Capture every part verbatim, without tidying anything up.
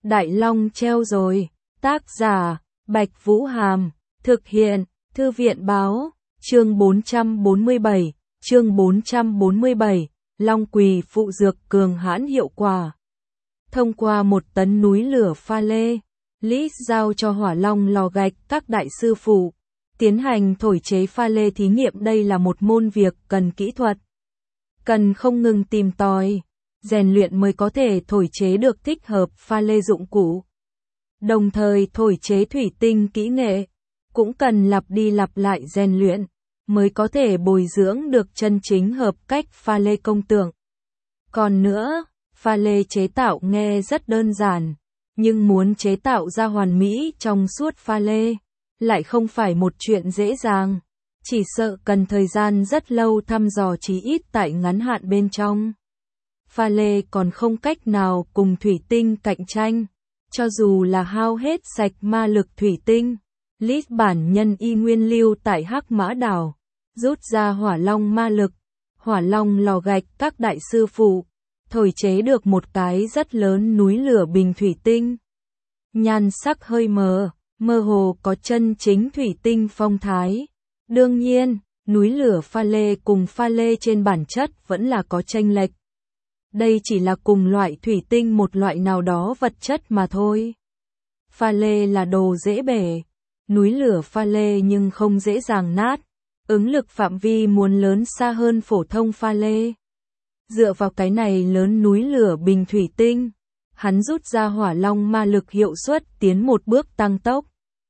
Đại Long treo rồi. Tác giả, Bạch Vũ Hàm. Thực hiện, Thư viện Báo. Chương bốn trăm bốn mươi bảy. Chương bốn trăm bốn mươi bảy. Long Quỳ phụ dược cường hãn hiệu quả. Thông qua một tấn núi lửa pha lê, Lis giao cho Hỏa Long lò gạch các đại sư phụ tiến hành thổi chế pha lê thí nghiệm. Đây là một môn việc cần kỹ thuật, cần không ngừng tìm tòi, rèn luyện mới có thể thổi chế được thích hợp pha lê dụng cụ. Đồng thời thổi chế thủy tinh kỹ nghệ cũng cần lặp đi lặp lại rèn luyện mới có thể bồi dưỡng được chân chính hợp cách pha lê công tượng. Còn nữa, pha lê chế tạo nghe rất đơn giản, nhưng muốn chế tạo ra hoàn mỹ trong suốt pha lê lại không phải một chuyện dễ dàng, chỉ sợ cần thời gian rất lâu thăm dò chí ít tại ngắn hạn bên trong. Pha lê còn không cách nào cùng thủy tinh cạnh tranh, cho dù là hao hết sạch ma lực thủy tinh. Lis bản nhân y nguyên lưu tại Hắc Mã Đảo, rút ra Hỏa Long ma lực, Hỏa Long lò gạch các đại sư phụ thổi chế được một cái rất lớn núi lửa bình thủy tinh. Nhan sắc hơi mờ, mơ hồ có chân chính thủy tinh phong thái. Đương nhiên, núi lửa pha lê cùng pha lê trên bản chất vẫn là có chênh lệch. Đây chỉ là cùng loại thủy tinh một loại nào đó vật chất mà thôi. Pha lê là đồ dễ bể, núi lửa pha lê nhưng không dễ dàng nát, ứng lực phạm vi muốn lớn xa hơn phổ thông pha lê. Dựa vào cái này lớn núi lửa bình thủy tinh, hắn rút ra Hỏa Long ma lực hiệu suất tiến một bước tăng tốc.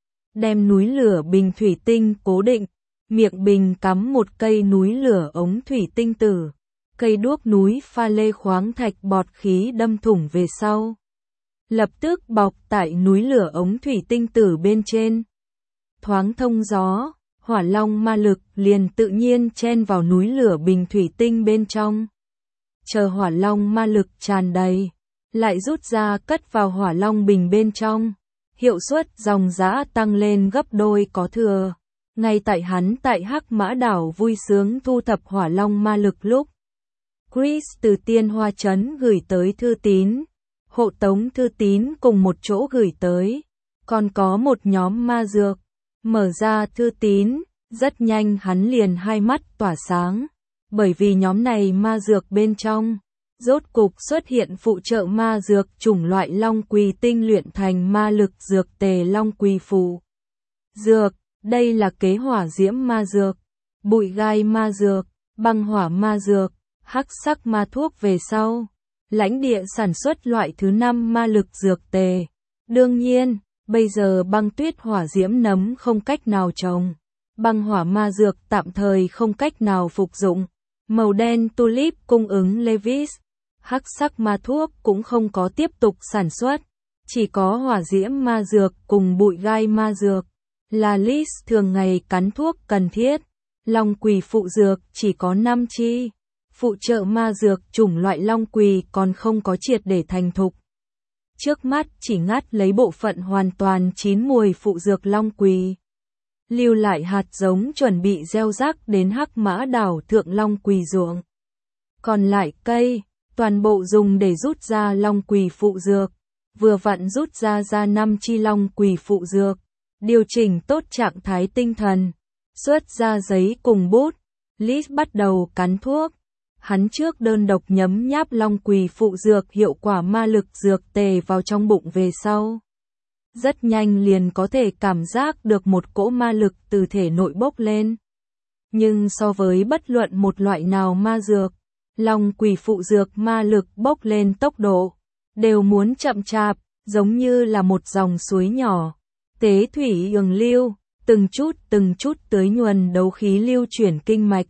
Đem núi lửa bình thủy tinh cố định, miệng bình cắm một cây núi lửa ống thủy tinh tử, cây đuốc núi pha lê khoáng thạch bọt khí đâm thủng về sau. Lập tức bọc tại núi lửa ống thủy tinh tử bên trên. Thoáng thông gió, Hỏa Long ma lực liền tự nhiên chen vào núi lửa bình thủy tinh bên trong. Chờ Hỏa Long ma lực tràn đầy, lại rút ra cất vào Hỏa Long bình bên trong. Hiệu suất dòng dã tăng lên gấp đôi có thừa. Ngay tại hắn tại Hắc Mã Đảo vui sướng thu thập Hỏa Long ma lực lúc, Chris từ Tiên Hoa Trấn gửi tới thư tín, hộ tống thư tín cùng một chỗ gửi tới, còn có một nhóm ma dược. Mở ra thư tín, rất nhanh hắn liền hai mắt tỏa sáng, bởi vì nhóm này ma dược bên trong, rốt cục xuất hiện phụ trợ ma dược chủng loại Long Quỳ tinh luyện thành ma lực dược tề Long Quỳ phụ dược. Đây là kế hỏa diễm ma dược, bụi gai ma dược, băng hỏa ma dược, hắc sắc ma thuốc về sau. Lãnh địa sản xuất loại thứ năm ma lực dược tề. Đương nhiên, bây giờ băng tuyết hỏa diễm nấm không cách nào trồng, băng hỏa ma dược tạm thời không cách nào phục dụng. Màu đen tulip cung ứng Levis, hắc sắc ma thuốc cũng không có tiếp tục sản xuất, chỉ có hỏa diễm ma dược cùng bụi gai ma dược là Lis thường ngày cắn thuốc cần thiết. Long Quỳ phụ dược chỉ có năm chi, phụ trợ ma dược chủng loại Long Quỳ còn không có triệt để thành thục. Trước mắt chỉ ngắt lấy bộ phận hoàn toàn chín mùi phụ dược Long Quỳ, lưu lại hạt giống chuẩn bị gieo rắc đến Hắc Mã Đảo thượng Long Quỳ ruộng. Còn lại cây, toàn bộ dùng để rút ra Long Quỳ phụ dược, vừa vặn rút ra ra năm chi Long Quỳ phụ dược, điều chỉnh tốt trạng thái tinh thần, xuất ra giấy cùng bút, Lis bắt đầu cắn thuốc. Hắn trước đơn độc nhấm nháp Long Quỳ phụ dược hiệu quả ma lực dược tề vào trong bụng về sau, rất nhanh liền có thể cảm giác được một cỗ ma lực từ thể nội bốc lên. Nhưng so với bất luận một loại nào ma dược, Long Quỳ phụ dược ma lực bốc lên tốc độ đều muốn chậm chạp, giống như là một dòng suối nhỏ, tế thủy ường lưu, từng chút từng chút tưới nhuần đấu khí lưu chuyển kinh mạch.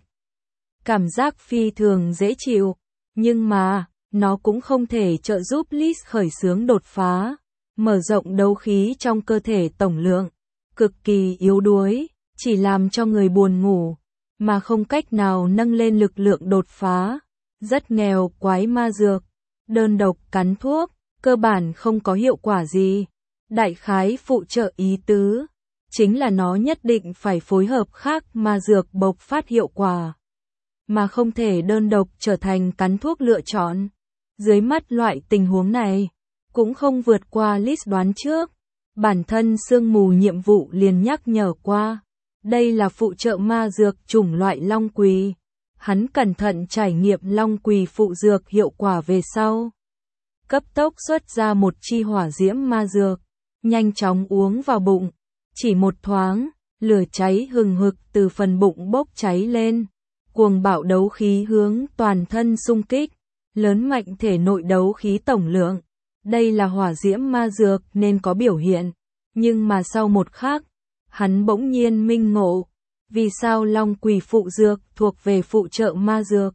Cảm giác phi thường dễ chịu, nhưng mà, nó cũng không thể trợ giúp Lis khởi xướng đột phá, mở rộng đấu khí trong cơ thể tổng lượng, cực kỳ yếu đuối, chỉ làm cho người buồn ngủ, mà không cách nào nâng lên lực lượng đột phá. Rất nghèo quái ma dược, đơn độc cắn thuốc, cơ bản không có hiệu quả gì. Đại khái phụ trợ ý tứ, chính là nó nhất định phải phối hợp khác ma dược bộc phát hiệu quả, mà không thể đơn độc trở thành cắn thuốc lựa chọn. Dưới mắt loại tình huống này, cũng không vượt qua list đoán trước. Bản thân sương mù nhiệm vụ liền nhắc nhở qua. Đây là phụ trợ ma dược chủng loại long quỳ. Hắn cẩn thận trải nghiệm long quỳ phụ dược hiệu quả về sau. Cấp tốc xuất ra một chi hỏa diễm ma dược. Nhanh chóng uống vào bụng. Chỉ một thoáng, lửa cháy hừng hực từ phần bụng bốc cháy lên. Cuồng bạo đấu khí hướng toàn thân xung kích. Lớn mạnh thể nội đấu khí tổng lượng. Đây là hỏa diễm ma dược nên có biểu hiện. Nhưng mà sau một khắc, hắn bỗng nhiên minh ngộ. Vì sao long quỳ phụ dược thuộc về phụ trợ ma dược?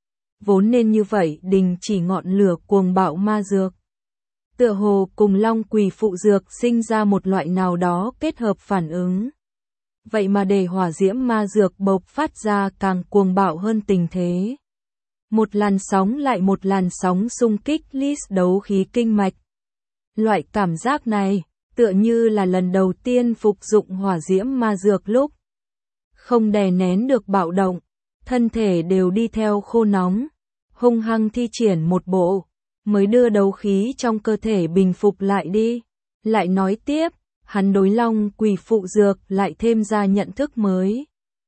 Vốn nên như vậy đình chỉ ngọn lửa cuồng bạo ma dược. Tựa hồ cùng long quỳ phụ dược sinh ra một loại nào đó kết hợp phản ứng. Vậy mà để hỏa diễm ma dược bộc phát ra càng cuồng bạo hơn tình thế. Một làn sóng lại một làn sóng xung kích list đấu khí kinh mạch. Loại cảm giác này, tựa như là lần đầu tiên phục dụng hỏa diễm ma dược lúc. Không đè nén được bạo động, thân thể đều đi theo khô nóng. Hung hăng thi triển một bộ, mới đưa đấu khí trong cơ thể bình phục lại đi. Lại nói tiếp, hắn đối long quỳ phụ dược lại thêm ra nhận thức mới.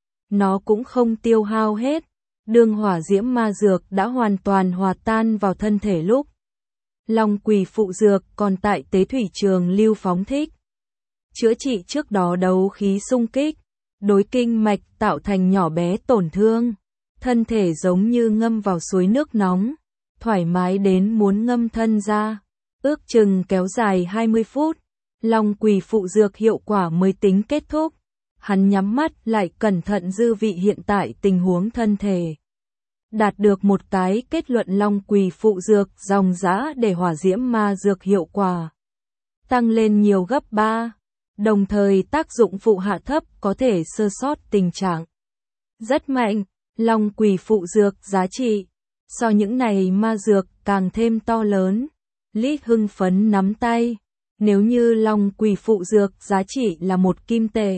Nó cũng không tiêu hao hết. Đương hỏa diễm ma dược đã hoàn toàn hòa tan vào thân thể lúc. Long quỳ phụ dược còn tại tế thủy trường lưu phóng thích. Chữa trị trước đó đấu khí xung kích. Đối kinh mạch tạo thành nhỏ bé tổn thương. Thân thể giống như ngâm vào suối nước nóng. Thoải mái đến muốn ngâm thân ra. Ước chừng kéo dài hai mươi phút. Long quỳ phụ dược hiệu quả mới tính kết thúc. Hắn nhắm mắt lại cẩn thận dư vị hiện tại tình huống thân thể. Đạt được một cái kết luận long quỳ phụ dược dòng dã để hỏa diễm ma dược hiệu quả tăng lên nhiều gấp ba. Đồng thời tác dụng phụ hạ thấp có thể sơ sót tình trạng. Rất mạnh, long quỳ phụ dược giá trị. So những này ma dược càng thêm to lớn. Lý hưng phấn nắm tay. Nếu như long quỳ phụ dược giá trị là một kim tệ.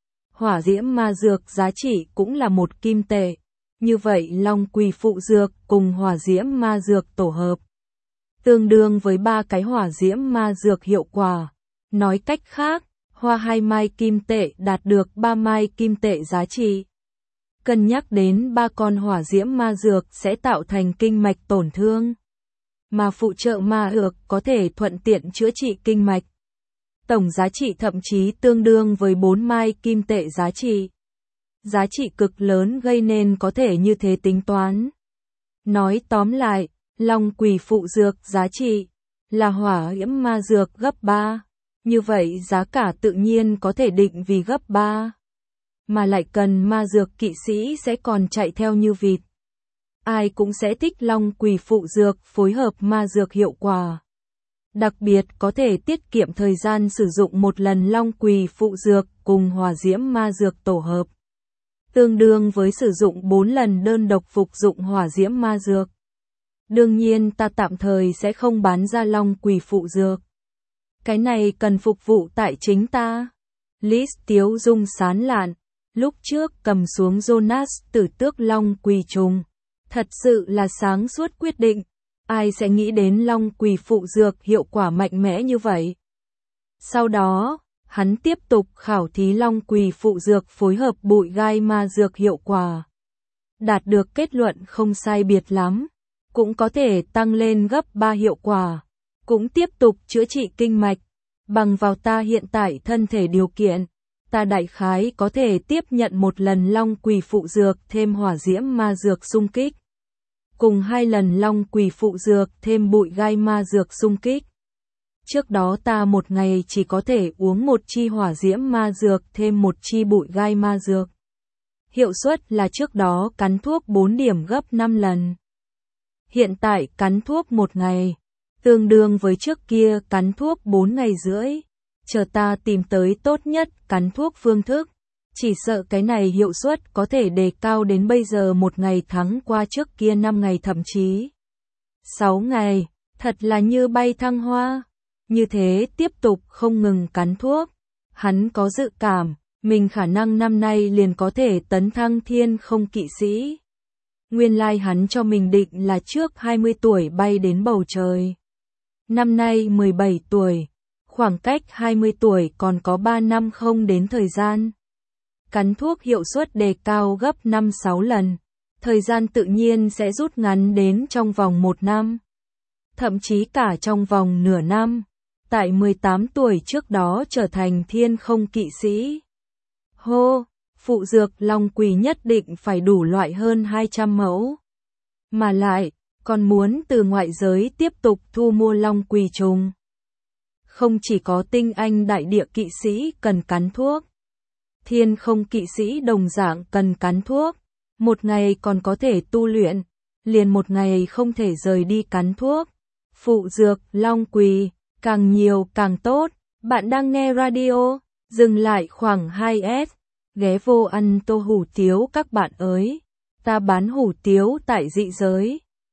Hỏa diễm ma dược giá trị cũng là một kim tệ. Như vậy long quỳ phụ dược cùng hỏa diễm ma dược tổ hợp. Tương đương với ba cái hỏa diễm ma dược hiệu quả. Nói cách khác, hoa hai mai kim tệ đạt được ba mai kim tệ giá trị. Cân nhắc đến ba con hỏa diễm ma dược sẽ tạo thành kinh mạch tổn thương. Mà phụ trợ ma dược có thể thuận tiện chữa trị kinh mạch. Tổng giá trị thậm chí tương đương với bốn mai kim tệ giá trị. Giá trị cực lớn gây nên có thể như thế tính toán. Nói tóm lại, long quỳ phụ dược giá trị là hỏa diễm ma dược gấp ba. Như vậy giá cả tự nhiên có thể định vì gấp ba. Mà lại cần ma dược kỵ sĩ sẽ còn chạy theo như vịt. Ai cũng sẽ thích long quỳ phụ dược phối hợp ma dược hiệu quả. Đặc biệt có thể tiết kiệm thời gian sử dụng một lần long quỳ phụ dược cùng hỏa diễm ma dược tổ hợp. Tương đương với sử dụng bốn lần đơn độc phục dụng hỏa diễm ma dược. Đương nhiên ta tạm thời sẽ không bán ra long quỳ phụ dược. Cái này cần phục vụ tại chính ta. Liz tiếu dung sán lạn. Lúc trước cầm xuống Jonas tử tước long quỳ trùng. Thật sự là sáng suốt quyết định. Ai sẽ nghĩ đến long quỳ phụ dược hiệu quả mạnh mẽ như vậy. Sau đó, hắn tiếp tục khảo thí long quỳ phụ dược phối hợp bụi gai ma dược hiệu quả. Đạt được kết luận không sai biệt lắm. Cũng có thể tăng lên gấp ba hiệu quả. Cũng tiếp tục chữa trị kinh mạch. Bằng vào ta hiện tại thân thể điều kiện. Ta đại khái có thể tiếp nhận một lần long quỳ phụ dược thêm hỏa diễm ma dược xung kích. Cùng hai lần long quỳ phụ dược thêm bụi gai ma dược xung kích. Trước đó ta một ngày chỉ có thể uống một chi hỏa diễm ma dược thêm một chi bụi gai ma dược. Hiệu suất là trước đó cắn thuốc bốn điểm gấp năm lần. Hiện tại cắn thuốc một ngày, tương đương với trước kia cắn thuốc bốn ngày rưỡi. Chờ ta tìm tới tốt nhất cắn thuốc phương thức. Chỉ sợ cái này hiệu suất có thể đề cao đến bây giờ một ngày thắng qua trước kia năm ngày thậm chí sáu ngày, thật là như bay thăng hoa. Như thế tiếp tục không ngừng cắn thuốc. Hắn có dự cảm, mình khả năng năm nay liền có thể tấn thăng thiên không kỵ sĩ. Nguyên lai like hắn cho mình định là trước hai mươi tuổi bay đến bầu trời. năm nay mười bảy tuổi, khoảng cách hai mươi tuổi còn có ba năm không đến thời gian. Cắn thuốc hiệu suất đề cao gấp năm sáu lần, thời gian tự nhiên sẽ rút ngắn đến trong vòng một năm, thậm chí cả trong vòng nửa năm. Tại mười tám tuổi trước đó trở thành thiên không kỵ sĩ. Hô, phụ dược long quỳ nhất định phải đủ loại hơn hai trăm mẫu. Mà lại, còn muốn từ ngoại giới tiếp tục thu mua long quỳ trùng. Không chỉ có tinh anh đại địa kỵ sĩ cần cắn thuốc, thiên không kỵ sĩ đồng dạng cần cắn thuốc. Một ngày còn có thể tu luyện, liền một ngày không thể rời đi cắn thuốc. Phụ dược long quỳ, càng nhiều càng tốt. Bạn đang nghe radio, dừng lại khoảng hai s, ghé vô ăn tô hủ tiếu các bạn ơi. Ta bán hủ tiếu tại dị giới.